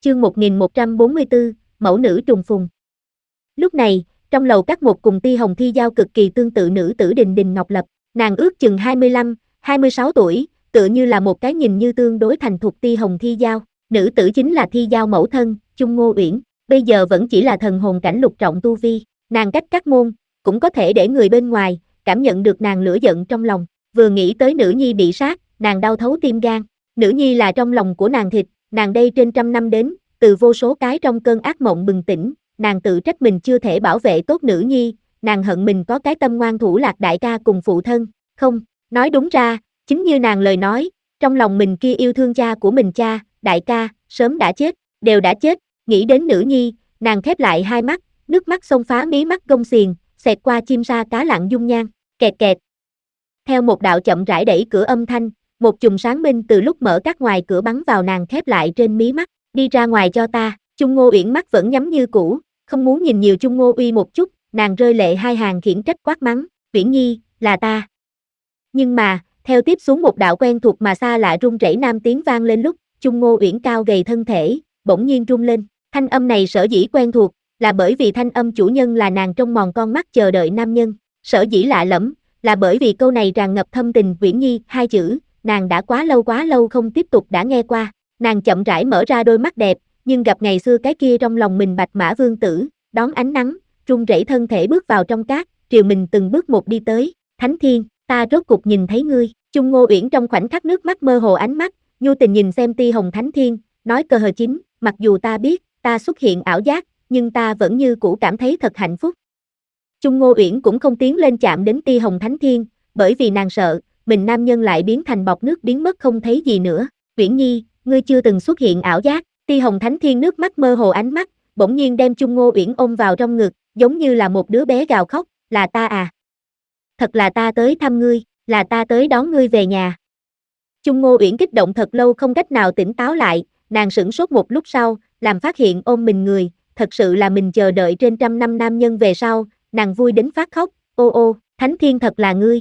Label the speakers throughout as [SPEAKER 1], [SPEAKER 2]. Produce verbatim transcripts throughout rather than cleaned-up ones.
[SPEAKER 1] chương một nghìn một trăm bốn mươi tư, mẫu nữ trùng phùng. Lúc này, trong lầu các một cùng Ti Hồng Thi Giao cực kỳ tương tự nữ tử Đình Đình Ngọc Lập, nàng ước chừng hai mươi lăm, hai mươi sáu tuổi, tựa như là một cái nhìn như tương đối thành thục Ti Hồng Thi Giao, nữ tử chính là Thi Giao mẫu thân, Chung Ngô Uyển, bây giờ vẫn chỉ là thần hồn cảnh lục trọng tu vi, nàng cách các môn, cũng có thể để người bên ngoài cảm nhận được nàng lửa giận trong lòng, vừa nghĩ tới nữ nhi bị sát, nàng đau thấu tim gan, nữ nhi là trong lòng của nàng thịt, nàng đây trên trăm năm đến, từ vô số cái trong cơn ác mộng bừng tỉnh, nàng tự trách mình chưa thể bảo vệ tốt nữ nhi, nàng hận mình có cái tâm ngoan thủ lạc đại ca cùng phụ thân, không, nói đúng ra, chính như nàng lời nói, trong lòng mình kia yêu thương cha của mình cha, đại ca, sớm đã chết, đều đã chết, nghĩ đến nữ nhi, nàng khép lại hai mắt, nước mắt xông phá mí mắt gông xiềng, xẹt qua chim sa cá lặng dung nhan, kẹt kẹt. Theo một đạo chậm rãi đẩy cửa âm thanh, một chùm sáng minh từ lúc mở các ngoài cửa bắn vào nàng khép lại trên mí mắt, đi ra ngoài cho ta, Chung Ngô Uyển mắt vẫn nhắm như cũ, không muốn nhìn nhiều Chung Ngô Uy một chút, nàng rơi lệ hai hàng khiển trách quát mắng, Uyển Nhi, là ta. Nhưng mà, theo tiếp xuống một đạo quen thuộc mà xa lạ run rẩy nam tiếng vang lên lúc, Chung Ngô Uyển cao gầy thân thể, bỗng nhiên rung lên, thanh âm này sở dĩ quen thuộc, là bởi vì thanh âm chủ nhân là nàng trong mòn con mắt chờ đợi nam nhân, sở dĩ lạ lẫm, là bởi vì câu này tràn ngập thâm tình Uyển Nhi, hai chữ, nàng đã quá lâu quá lâu không tiếp tục đã nghe qua, nàng chậm rãi mở ra đôi mắt đẹp, nhưng gặp ngày xưa cái kia trong lòng mình bạch mã vương tử, đón ánh nắng, run rẩy thân thể bước vào trong cát, triều mình từng bước một đi tới, Thánh Thiên, ta rốt cục nhìn thấy ngươi, Chung Ngô Uyển trong khoảnh khắc nước mắt mơ hồ ánh mắt, nhu tình nhìn xem Ti Hồng Thánh Thiên, nói cờ hờ chính, mặc dù ta biết, ta xuất hiện ảo giác, nhưng ta vẫn như cũ cảm thấy thật hạnh phúc. Chung Ngô Uyển cũng không tiến lên chạm đến Ti Hồng Thánh Thiên, bởi vì nàng sợ, mình nam nhân lại biến thành bọt nước biến mất không thấy gì nữa, Uyển Nhi, ngươi chưa từng xuất hiện ảo giác, Ti Hồng Thánh Thiên nước mắt mơ hồ ánh mắt, bỗng nhiên đem Chung Ngô Uyển ôm vào trong ngực, giống như là một đứa bé gào khóc, là ta à. Thật là ta tới thăm ngươi, là ta tới đón ngươi về nhà. Chung Ngô Uyển kích động thật lâu không cách nào tỉnh táo lại, nàng sửng sốt một lúc sau, làm phát hiện ôm mình người, thật sự là mình chờ đợi trên trăm năm nam nhân về sau, nàng vui đến phát khóc, ô ô, Thánh Thiên thật là ngươi.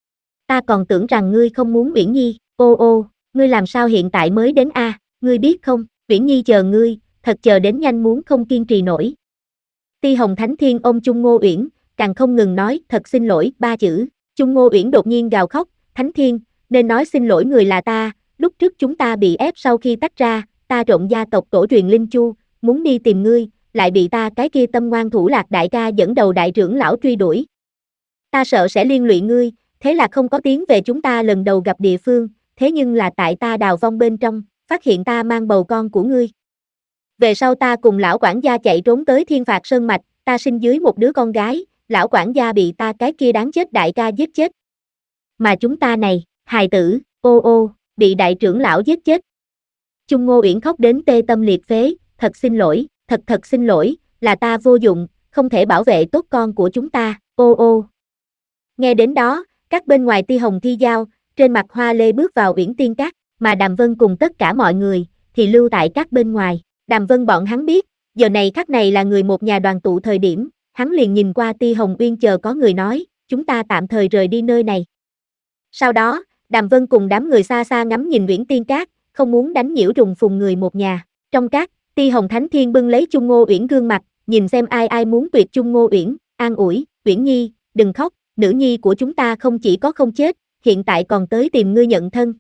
[SPEAKER 1] Ta còn tưởng rằng ngươi không muốn Uyển Nhi, ô ô, ngươi làm sao hiện tại mới đến a, à? Ngươi biết không, Uyển Nhi chờ ngươi, thật chờ đến nhanh muốn không kiên trì nổi. Ti Hồng Thánh Thiên ôm Chung Ngô Uyển, càng không ngừng nói, thật xin lỗi, ba chữ, Chung Ngô Uyển đột nhiên gào khóc, Thánh Thiên, nên nói xin lỗi người là ta, lúc trước chúng ta bị ép sau khi tách ra, ta trộn gia tộc tổ truyền Linh Chu, muốn đi tìm ngươi, lại bị ta cái kia tâm ngoan thủ lạc đại ca dẫn đầu đại trưởng lão truy đuổi. Ta sợ sẽ liên lụy ngươi, thế là không có tiến về chúng ta lần đầu gặp địa phương, thế nhưng là tại ta đào vong bên trong, phát hiện ta mang bầu con của ngươi. Về sau ta cùng lão quản gia chạy trốn tới Thiên Phạt Sơn Mạch, ta sinh dưới một đứa con gái, lão quản gia bị ta cái kia đáng chết đại ca giết chết. Mà chúng ta này, hài tử, ô ô, bị đại trưởng lão giết chết. Chung Ngô Uyển khóc đến tê tâm liệt phế, thật xin lỗi, thật thật xin lỗi, là ta vô dụng, không thể bảo vệ tốt con của chúng ta, ô ô. Nghe đến đó, các bên ngoài Ti Hồng Thi Giao, trên mặt hoa lê bước vào Uyển Tiên Các, mà Đàm Vân cùng tất cả mọi người, thì lưu tại các bên ngoài. Đàm Vân bọn hắn biết, giờ này khắc này là người một nhà đoàn tụ thời điểm, hắn liền nhìn qua Ti Hồng Uyên chờ có người nói, chúng ta tạm thời rời đi nơi này. Sau đó, Đàm Vân cùng đám người xa xa ngắm nhìn Uyển Tiên Các, không muốn đánh nhiễu trùng phùng người một nhà. Trong các, Ti Hồng Thánh Thiên bưng lấy Chung Ngô Uyển gương mặt, nhìn xem ai ai muốn tuyệt Chung Ngô Uyển, an ủi, Uyển Nhi, đừng khóc, nữ nhi của chúng ta không chỉ có không chết, hiện tại còn tới tìm ngươi nhận thân.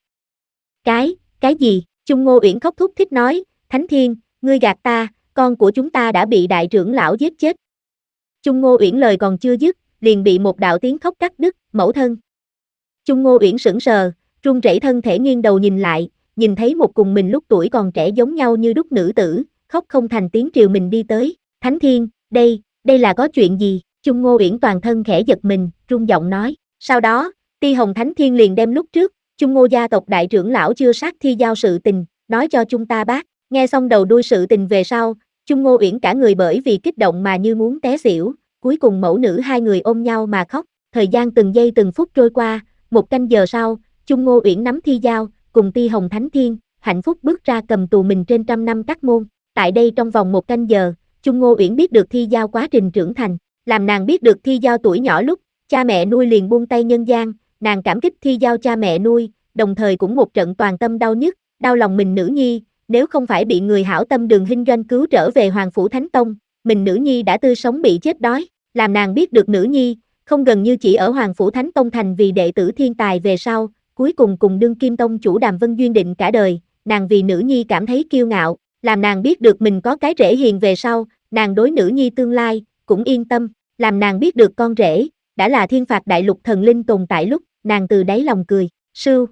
[SPEAKER 1] Cái, cái gì? Chung Ngô Uyển khóc thúc thích nói, Thánh Thiên, ngươi gạt ta, con của chúng ta đã bị đại trưởng lão giết chết. Chung Ngô Uyển lời còn chưa dứt, liền bị một đạo tiếng khóc cắt đứt, mẫu thân. Chung Ngô Uyển sững sờ, run rẩy thân thể nghiêng đầu nhìn lại, nhìn thấy một cùng mình lúc tuổi còn trẻ giống nhau như đúc nữ tử, khóc không thành tiếng triều mình đi tới, Thánh Thiên, đây, đây là có chuyện gì? Chung Ngô Uyển toàn thân khẽ giật mình, run giọng nói, sau đó, Ti Hồng Thánh Thiên liền đem lúc trước, Chung Ngô gia tộc đại trưởng lão chưa sát Thi Giao sự tình, nói cho chúng ta bác, nghe xong đầu đuôi sự tình về sau, Chung Ngô Uyển cả người bởi vì kích động mà như muốn té xỉu, cuối cùng mẫu nữ hai người ôm nhau mà khóc, thời gian từng giây từng phút trôi qua, một canh giờ sau, Chung Ngô Uyển nắm Thi Giao, cùng Ti Hồng Thánh Thiên, hạnh phúc bước ra cầm tù mình trên trăm năm các môn, tại đây trong vòng một canh giờ, Chung Ngô Uyển biết được Thi Giao quá trình trưởng thành, làm nàng biết được Thi Giao tuổi nhỏ lúc, cha mẹ nuôi liền buông tay nhân gian, nàng cảm kích Thi Giao cha mẹ nuôi, đồng thời cũng một trận toàn tâm đau nhức, đau lòng mình nữ nhi, nếu không phải bị người hảo tâm Đường Hinh Doanh cứu trở về Hoàng Phủ Thánh Tông, mình nữ nhi đã tươi sống bị chết đói, làm nàng biết được nữ nhi, không gần như chỉ ở Hoàng Phủ Thánh Tông thành vì đệ tử thiên tài về sau, cuối cùng cùng đương kim tông chủ Đàm Vân duyên định cả đời, nàng vì nữ nhi cảm thấy kiêu ngạo, làm nàng biết được mình có cái rể hiền về sau, nàng đối nữ nhi tương lai, cũng yên tâm, làm nàng biết được con rể, đã là thiên phạt đại lục thần linh tồn tại lúc, nàng từ đáy lòng cười, sưu.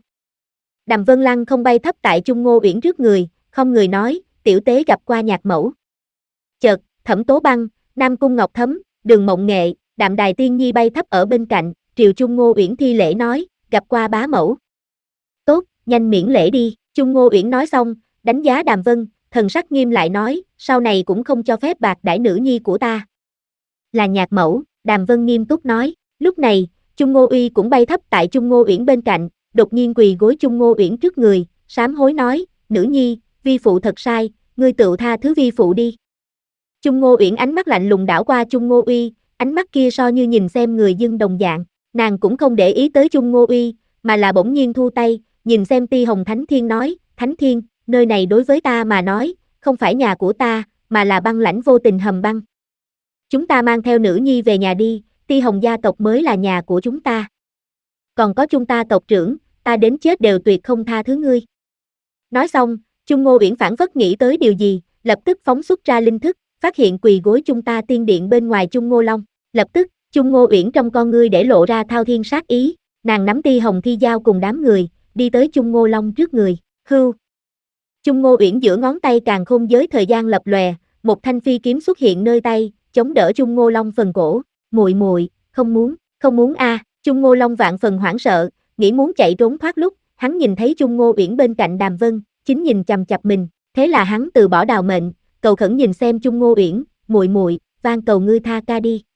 [SPEAKER 1] Đàm Vân Lăng không bay thấp tại Trung Ngô Uyển trước người, không người nói, tiểu tế gặp qua nhạc mẫu. Chợt, Thẩm Tố Băng, Nam Cung Ngọc Thấm, Đường Mộng Nghệ, Đạm Đài Tiên Nhi bay thấp ở bên cạnh, triều Trung Ngô Uyển thi lễ nói, gặp qua bá mẫu. Tốt, nhanh miễn lễ đi, Trung Ngô Uyển nói xong, đánh giá Đàm Vân, thần sắc nghiêm lại nói, sau này cũng không cho phép bạc đãi nữ nhi của ta. Là nhạc mẫu, Đàm Vân nghiêm túc nói, lúc này, Trung Ngô Uy cũng bay thấp tại Trung Ngô Uyển bên cạnh, đột nhiên quỳ gối Trung Ngô Uyển trước người, sám hối nói, nữ nhi, vi phụ thật sai, ngươi tự tha thứ vi phụ đi. Trung Ngô Uyển ánh mắt lạnh lùng đảo qua Trung Ngô Uy, ánh mắt kia so như nhìn xem người dưng đồng dạng, nàng cũng không để ý tới Trung Ngô Uy, mà là bỗng nhiên thu tay, nhìn xem Ti Hồng Thánh Thiên nói, Thánh Thiên, nơi này đối với ta mà nói, không phải nhà của ta, mà là băng lãnh vô tình hầm băng. Chúng ta mang theo nữ nhi về nhà đi, Ti Hồng gia tộc mới là nhà của chúng ta. Còn có chúng ta tộc trưởng, ta đến chết đều tuyệt không tha thứ ngươi. Nói xong, Trung Ngô Uyển phảng phất nghĩ tới điều gì, lập tức phóng xuất ra linh thức, phát hiện quỳ gối chúng ta tiên điện bên ngoài Trung Ngô Long. Lập tức, Trung Ngô Uyển trong con ngươi để lộ ra thao thiên sát ý, nàng nắm Ti Hồng Thi Giao cùng đám người, đi tới Trung Ngô Long trước người, hưu. Trung Ngô Uyển giữa ngón tay càng khôn giới thời gian lập lòe, một thanh phi kiếm xuất hiện nơi tay, chống đỡ Trung Ngô Long phần cổ, muội muội, không muốn, không muốn a. À. Trung Ngô Long vạn phần hoảng sợ, nghĩ muốn chạy trốn thoát lúc, hắn nhìn thấy Trung Ngô Uyển bên cạnh Đàm Vân, chính nhìn chằm chằm mình, thế là hắn từ bỏ đào mệnh, cầu khẩn nhìn xem Trung Ngô Uyển, muội muội, van cầu ngươi tha ca đi.